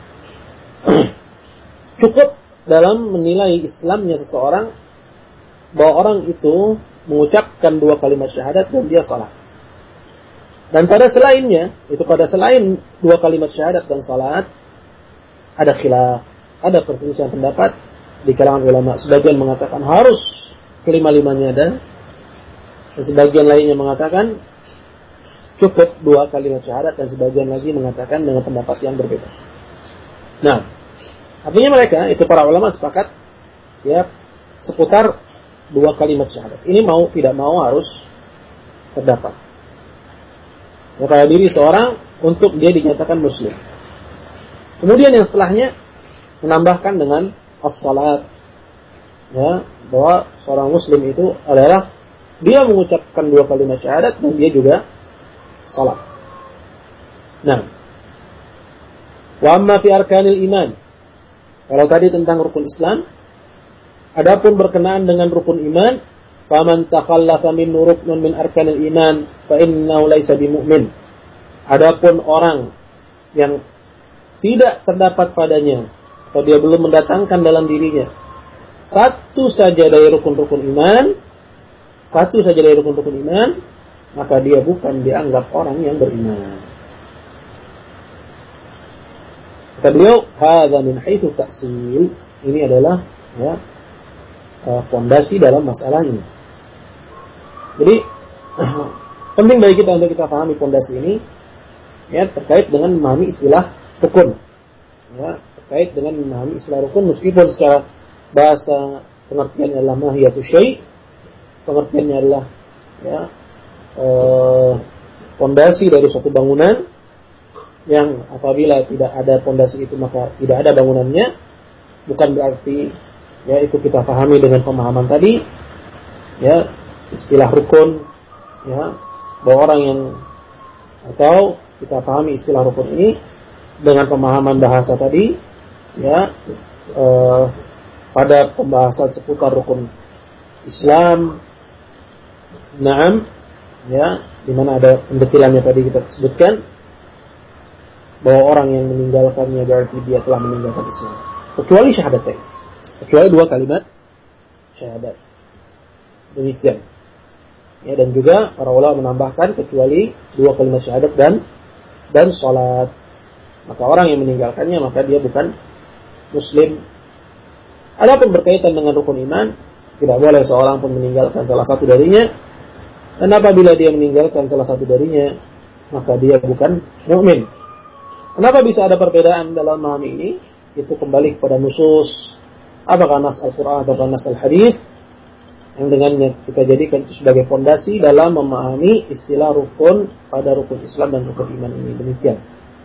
Cukup dalam menilai Islamnya seseorang bahwa orang itu mengucapkan dua kalimat syahadat dan dia salat. Dan pada selainnya, itu pada selain dua kalimat syahadat dan salat, ada khilaf, ada perselisihan pendapat di kalangan ulama. Sebagian mengatakan harus kelima-limanya ada, dan sebagian lainnya mengatakan cukup dua kalimat syahadat, dan sebagian lagi mengatakan dengan pendapat yang berbeda. Nah, artinya mereka itu para ulama sepakat ya seputar dua kalimat syahadat. Ini mau tidak mau harus terdapat. Maka diri seorang untuk dia dinyatakan muslim. Kemudian yang setelahnya menambahkan dengan as-salat, ya, bahwa seorang muslim itu adalah dia mengucapkan dua kalimat syahadat dan dia juga salat. Nah, wa amma fi arkanil iman. Kalau tadi tentang rukun Islam, adapun berkenaan dengan rukun iman, faman takhallafa min ruknin min arkanil iman fa innahu laysa bimumin. Adapun orang yang tidak terdapat padanya atau dia belum mendatangkan dalam dirinya satu saja dari rukun-rukun iman, satu saja dari rukun-rukun iman, maka dia bukan dianggap orang yang beriman. Kata beliau, hadza min haitsu ta'sil. Ini adalah ya fondasi dalam masalah ini. Jadi penting bagi kita untuk kita pahami fondasi ini ya terkait dengan memahami istilah rukun. Ya, terkait dengan memahami istilah rukun meskipun secara bahasa pengertiannya adalah mahiyatu syai', pengertiannya adalah ya fondasi dari suatu bangunan yang apabila tidak ada fondasi itu maka tidak ada bangunannya. Bukan berarti ya itu kita pahami dengan pemahaman tadi ya istilah rukun ya bahwa orang yang atau kita pahami istilah rukun ini dengan pemahaman bahasa tadi ya eh, pada pembahasan seputar rukun Islam, naam ya di mana ada pendetilannya tadi kita sebutkan bahwa orang yang meninggalkannya berarti dia telah meninggalkan Islam kecuali syahadatain, kecuali dua kalimat syahadat. Demikian ya, dan juga para ulama menambahkan kecuali dua kalimat syahadat dan dan salat. Maka orang yang meninggalkannya maka dia bukan muslim. Adapun berkaitan dengan rukun iman, tidak boleh seorang pun meninggalkan salah satu darinya. Dan apabila dia meninggalkan salah satu darinya, maka dia bukan mukmin. Kenapa bisa ada perbedaan dalam memahami ini? Itu kembali kepada nusus, apakah nas Al-Quran atau nas Al-Hadis, yang dengannya kita jadikan itu sebagai fondasi dalam memahami istilah rukun pada rukun Islam dan rukun iman ini. Demikian.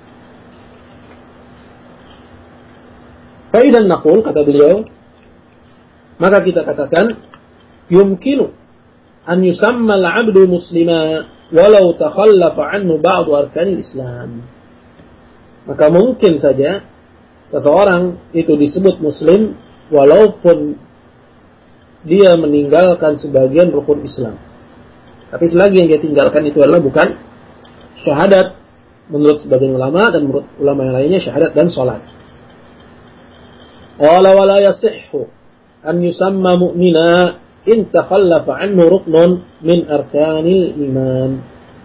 Faidan naqul, kata beliau, maka kita katakan yumkinu an yusamma al-'abdu muslima walau takhallafa anhu ba'du arkanil Islam. Maka mungkin saja seseorang itu disebut muslim walaupun dia meninggalkan sebagian rukun Islam. Tapi selagi yang dia tinggalkan itu adalah bukan syahadat menurut sebagian ulama, dan menurut ulama yang lainnya syahadat dan salat. Wala wala yasihhu an yusamma mu'mina in takhallafa anhu ruknun min arkanil iman.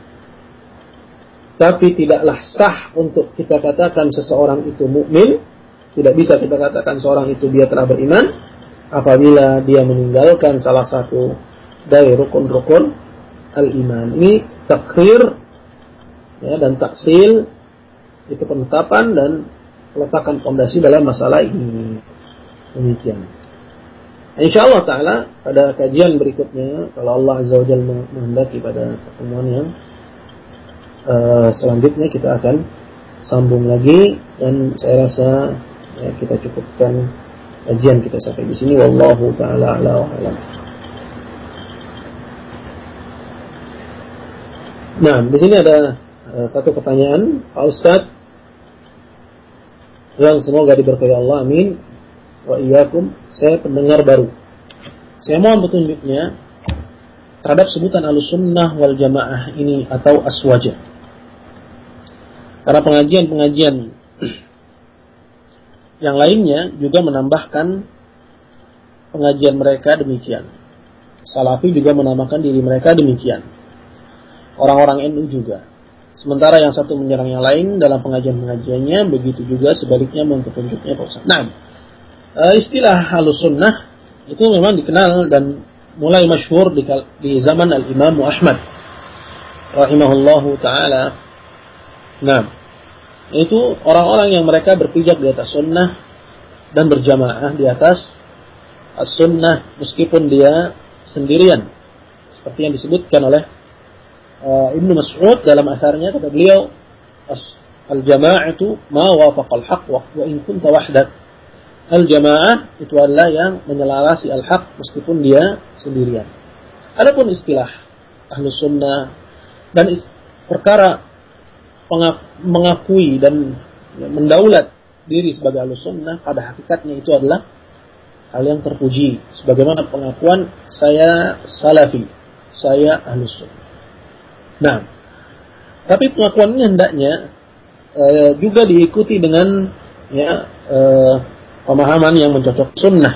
Tapi tidaklah sah untuk kita katakan seseorang itu mukmin, tidak bisa kita katakan seorang itu dia telah beriman apabila dia meninggalkan salah satu dari rukun-rukun al-iman. Ini takhir ya, dan taksil, itu penetapan dan letakkan fondasi dalam masalah ini. Demikian. Insyaallah taala pada kajian berikutnya, kalau Allah Azza wa Jalla menghendaki, pada pertemuan yang uh, selanjutnya kita akan sambung lagi, dan saya rasa ya, kita cukupkan kajian kita sampai di sini. Wallahu taala a'la wa a'lam. Nah, di sini ada uh, satu pertanyaan, Pak Ustadz, yang semoga diberkahi Allah, amin wa iyyakum. Saya pendengar baru. Saya mohon petunjuknya terhadap sebutan Ahlussunnah wal Jamaah ini atau aswaja. Karena pengajian-pengajian yang lainnya juga menambahkan pengajian mereka demikian. Salafi juga menamakan diri mereka demikian. Orang-orang N U juga. sementara yang satu menyerang yang lain dalam pengajian-pengajiannya, begitu juga sebaliknya petunjuknya Pak Ustaz. Nah, istilah Ahlus Sunnah itu memang dikenal dan mulai masyhur di, di zaman Al-Imam Ahmad rahimahullahu taala. Nah, itu orang-orang yang mereka berpijak di atas sunnah dan berjamaah di atas as-sunnah meskipun dia sendirian. Seperti yang disebutkan oleh uh, Ibnu Mas'ud dalam asarnya, kata beliau, al-jama'atu ma wafaqal haqq wa in kunta wahdak. Al-jamaah itu adalah yang menyelarasi al-haq meskipun dia sendirian. Adapun istilah Ahlus Sunnah dan is- perkara pengak- mengakui dan mendaulat diri sebagai Ahlus Sunnah, pada hakikatnya itu adalah hal yang terpuji, sebagaimana pengakuan saya Salafi, saya Ahlus Sunnah. Nah, tapi pengakuan ini hendaknya uh, juga diikuti dengan ya uh, pemahaman yang mencocok sunnah,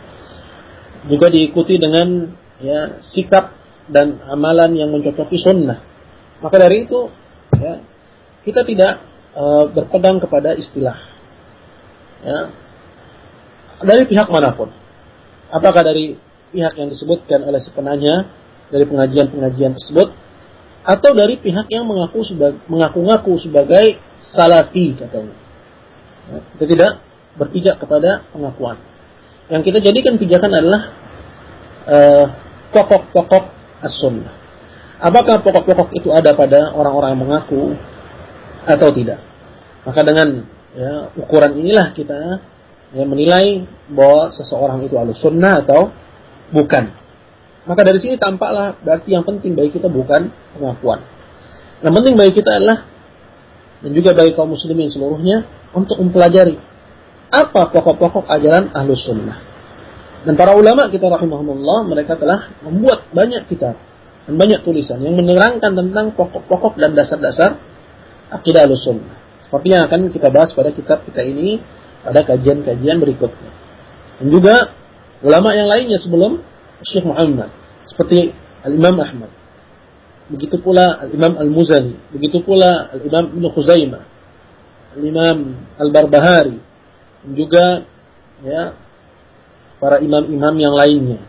juga diikuti dengan ya sikap dan amalan yang mencocoki sunnah. Maka dari itu ya, kita tidak uh, berpegang kepada istilah ya, dari pihak manapun, apakah dari pihak yang disebutkan oleh si penanya dari pengajian-pengajian tersebut, atau dari pihak yang mengaku sebagai, mengaku-ngaku sebagai salafi katanya. Ya, kita tidak berpijak kepada pengakuan. Yang kita jadikan pijakan adalah uh, pokok-pokok as-sunnah. Apakah pokok-pokok itu ada pada orang-orang yang mengaku atau tidak? Maka dengan ya, ukuran inilah kita ya, menilai bahwa seseorang itu Ahlus Sunnah atau bukan. Maka dari sini tampaklah berarti yang penting bagi kita bukan pengakuan. Yang penting bagi kita adalah, dan juga bagi kaum muslimin seluruhnya, untuk mempelajari apa pokok-pokok ajaran Ahlus Sunnah. Dan para ulama kita rahimahumullah, mereka telah membuat banyak kitab dan banyak tulisan yang menerangkan tentang pokok-pokok dan dasar-dasar akidah Ahlus Sunnah. Seperti yang akan kita bahas pada kitab kita ini pada kajian-kajian berikutnya. Dan juga ulama yang lainnya sebelum Syekh Muhammad, seperti Al-Imam Ahmad, begitu pula Al-Imam Al-Muzani, begitu pula Al-Imam Ibn Khuzaimah, Al-Imam Al-Barbahari, dan juga ya para imam-imam yang lainnya.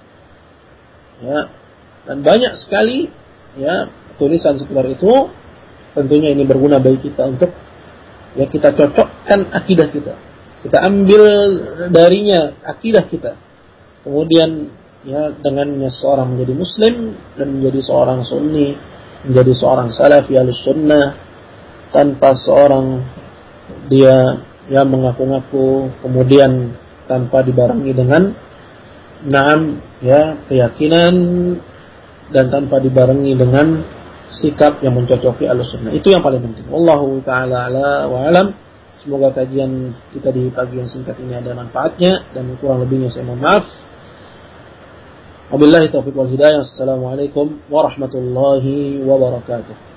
Ya, dan banyak sekali ya tulisan seperti itu. Tentunya ini berguna bagi kita untuk ya kita cocokkan akidah kita. Kita ambil darinya akidah kita. Kemudian ya dengannya seorang menjadi muslim dan menjadi seorang sunni, menjadi seorang salafi Ahlus Sunnah, tanpa seorang dia yang mengaku-ngaku kemudian tanpa dibarengi dengan naam ya keyakinan dan tanpa dibarengi dengan sikap yang mencocoki Ahlus Sunnah. Itu yang paling penting. Wallahu taala ala wa alam. Semoga kajian kita di pagi yang singkat ini ada manfaatnya, dan kurang lebihnya saya mohon maaf. Wabillahi taufiq wal hidayah. Assalamualaikum warahmatullahi wabarakatuh.